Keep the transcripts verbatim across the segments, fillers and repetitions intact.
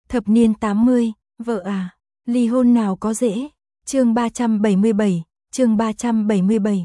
Thập niên tám mươi, vợ à, ly hôn nào có dễ. Chương ba trăm bảy mươi bảy, chương ba trăm bảy mươi bảy.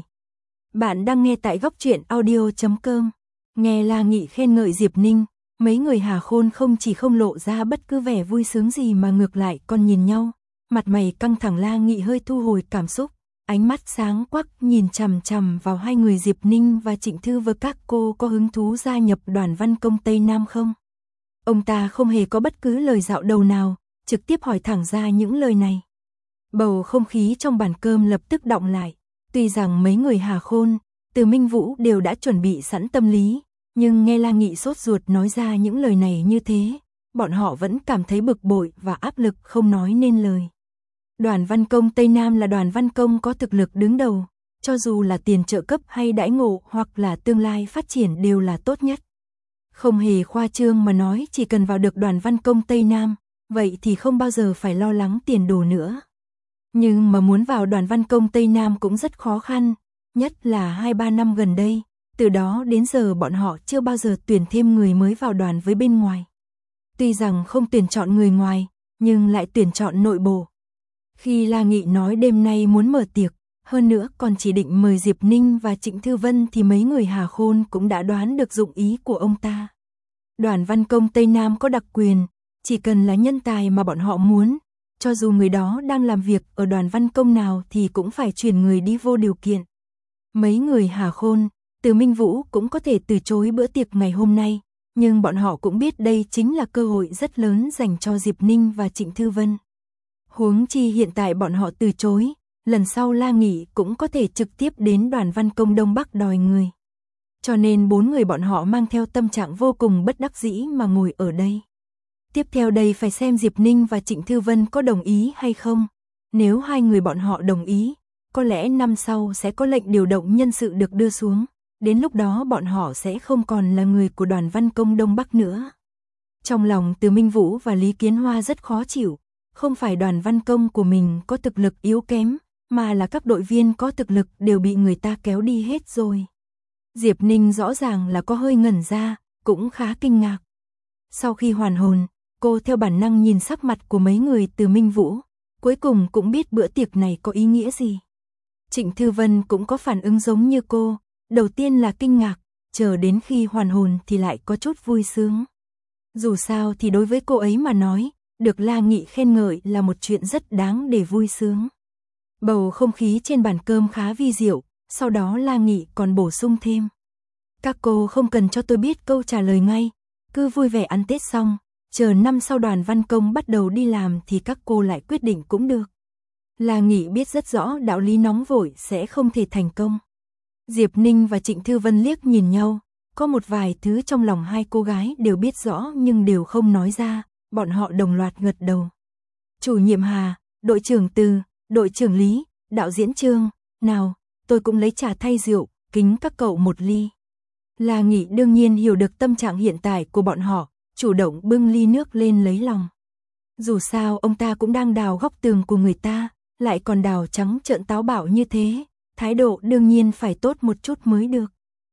Bạn đang nghe tại góc truyện audio chấm com. Nghe La Nghị khen ngợi Diệp Ninh, mấy người Hà Khôn không chỉ không lộ ra bất cứ vẻ vui sướng gì mà ngược lại còn nhìn nhau, mặt mày căng thẳng. La Nghị hơi thu hồi cảm xúc, ánh mắt sáng quắc nhìn chằm chằm vào hai người Diệp Ninh và Trịnh Thư Vân. Các cô có hứng thú gia nhập Đoàn Văn Công Tây Nam không? Ông ta không hề có bất cứ lời dạo đầu nào, trực tiếp hỏi thẳng ra những lời này. Bầu không khí trong bàn cơm lập tức đọng lại. Tuy rằng mấy người Hà Khôn, Từ Minh Vũ đều đã chuẩn bị sẵn tâm lý, nhưng nghe La Nghị sốt ruột nói ra những lời này như thế, bọn họ vẫn cảm thấy bực bội và áp lực không nói nên lời. Đoàn Văn Công Tây Nam là đoàn văn công có thực lực đứng đầu, cho dù là tiền trợ cấp hay đãi ngộ hoặc là tương lai phát triển đều là tốt nhất. Không hề khoa trương mà nói, chỉ cần vào được Đoàn Văn Công Tây Nam, vậy thì không bao giờ phải lo lắng tiền đồ nữa. Nhưng mà muốn vào Đoàn Văn Công Tây Nam cũng rất khó khăn, nhất là hai ba năm gần đây, từ đó đến giờ bọn họ chưa bao giờ tuyển thêm người mới vào đoàn với bên ngoài. Tuy rằng không tuyển chọn người ngoài, nhưng lại tuyển chọn nội bộ. Khi La Nghị nói đêm nay muốn mở tiệc, hơn nữa còn chỉ định mời Diệp Ninh và Trịnh Thư Vân, thì mấy người Hà Khôn cũng đã đoán được dụng ý của ông ta. Đoàn Văn Công Tây Nam có đặc quyền, chỉ cần là nhân tài mà bọn họ muốn, cho dù người đó đang làm việc ở đoàn văn công nào thì cũng phải chuyển người đi vô điều kiện. Mấy người Hà Khôn, Từ Minh Vũ cũng có thể từ chối bữa tiệc ngày hôm nay, nhưng bọn họ cũng biết đây chính là cơ hội rất lớn dành cho Diệp Ninh và Trịnh Thư Vân. Huống chi hiện tại bọn họ từ chối, lần sau La Nghị cũng có thể trực tiếp đến Đoàn Văn Công Đông Bắc đòi người. Cho nên bốn người bọn họ mang theo tâm trạng vô cùng bất đắc dĩ mà ngồi ở đây. Tiếp theo đây phải xem Diệp Ninh và Trịnh Thư Vân có đồng ý hay không. Nếu hai người bọn họ đồng ý, có lẽ năm sau sẽ có lệnh điều động nhân sự được đưa xuống. Đến lúc đó bọn họ sẽ không còn là người của Đoàn Văn Công Đông Bắc nữa. Trong lòng Từ Minh Vũ và Lý Kiến Hoa rất khó chịu. Không phải Đoàn Văn Công của mình có thực lực yếu kém, mà là các đội viên có thực lực đều bị người ta kéo đi hết rồi. Diệp Ninh rõ ràng là có hơi ngẩn ra, cũng khá kinh ngạc. Sau khi hoàn hồn, cô theo bản năng nhìn sắc mặt của mấy người Từ Minh Vũ, cuối cùng cũng biết bữa tiệc này có ý nghĩa gì. Trịnh Thư Vân cũng có phản ứng giống như cô, đầu tiên là kinh ngạc, chờ đến khi hoàn hồn thì lại có chút vui sướng. Dù sao thì đối với cô ấy mà nói, được La Nghị khen ngợi là một chuyện rất đáng để vui sướng. Bầu không khí trên bàn cơm khá vi diệu, sau đó La Nghị còn bổ sung thêm. Các cô không cần cho tôi biết câu trả lời ngay, cứ vui vẻ ăn Tết xong, chờ năm sau Đoàn Văn Công bắt đầu đi làm thì các cô lại quyết định cũng được. La Nghị biết rất rõ đạo lý nóng vội sẽ không thể thành công. Diệp Ninh và Trịnh Thư Vân liếc nhìn nhau, có một vài thứ trong lòng hai cô gái đều biết rõ nhưng đều không nói ra, bọn họ đồng loạt gật đầu. Chủ nhiệm Hà, đội trưởng Từ, đội trưởng Lý, đạo diễn Trương, nào, tôi cũng lấy trà thay rượu, kính các cậu một ly. La Nghị đương nhiên hiểu được tâm trạng hiện tại của bọn họ, chủ động bưng ly nước lên lấy lòng. Dù sao ông ta cũng đang đào góc tường của người ta, lại còn đào trắng trợn táo bạo như thế, thái độ đương nhiên phải tốt một chút mới được.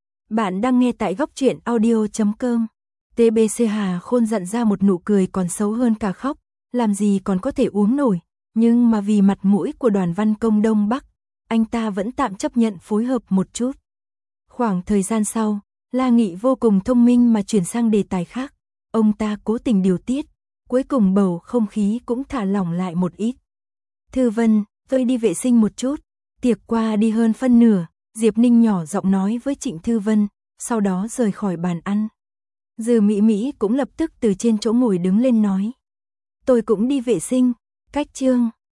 Bạn đang nghe tại góc truyện audio chấm com. tê bê xê Hà Khôn dặn ra một nụ cười còn xấu hơn cả khóc, làm gì còn có thể uống nổi, nhưng mà vì mặt mũi của Đoàn Văn Công Đông Bắc, anh ta vẫn tạm chấp nhận phối hợp một chút. Khoảng thời gian sau, La Nghị vô cùng thông minh mà chuyển sang đề tài khác, ông ta cố tình điều tiết, cuối cùng bầu không khí cũng thả lỏng lại một ít. Thư Vân, tôi đi vệ sinh một chút, tiệc qua đi hơn phân nửa, Diệp Ninh nhỏ giọng nói với Trịnh Thư Vân, sau đó rời khỏi bàn ăn. Dư Mỹ Mỹ cũng lập tức từ trên chỗ ngồi đứng lên nói. Tôi cũng đi vệ sinh, cách Trương.